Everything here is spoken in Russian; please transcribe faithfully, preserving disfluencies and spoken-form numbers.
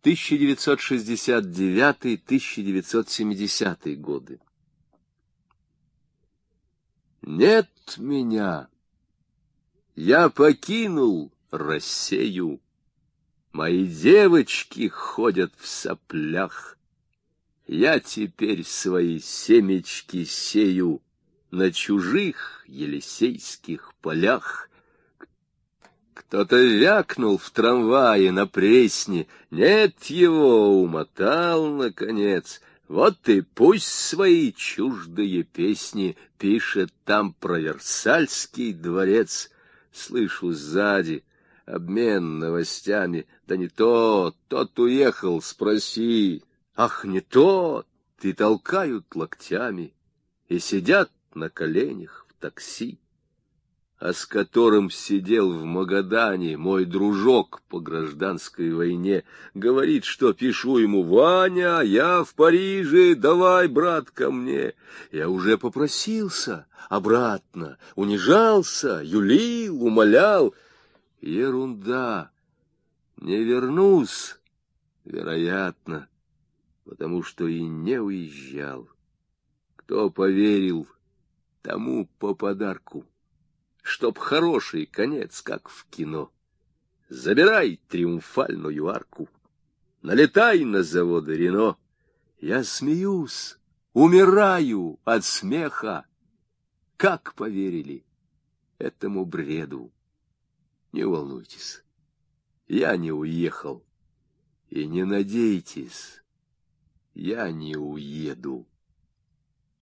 тысяча девятьсот шестьдесят девятый — тысяча девятьсот семидесятый годы. Нет меня, я покинул Россию, мои девочки ходят в соплях, я теперь свои семечки сею на чужих елисейских полях. Кто-то вякнул в трамвае на Пресне, нет его, умотал, наконец. Вот и пусть свои чуждые песни пишет там про Версальский дворец. Слышу сзади обмен новостями, да не тот, тот уехал, спроси. Ах, не тот, и толкают локтями, и сидят на коленях в такси. А с которым сидел в Магадане мой дружок по гражданской войне, говорит, что пишу ему: «Ваня, я в Париже, давай, брат, ко мне». Я уже попросился обратно, унижался, юлил, умолял. Ерунда, не вернусь, вероятно, потому что и не уезжал. Кто поверил, тому по подарку. Чтоб хороший конец, как в кино. Забирай триумфальную арку, налетай на заводы Рено. Я смеюсь, умираю от смеха. Как поверили этому бреду? Не волнуйтесь, я не уехал. И не надейтесь, я не уеду.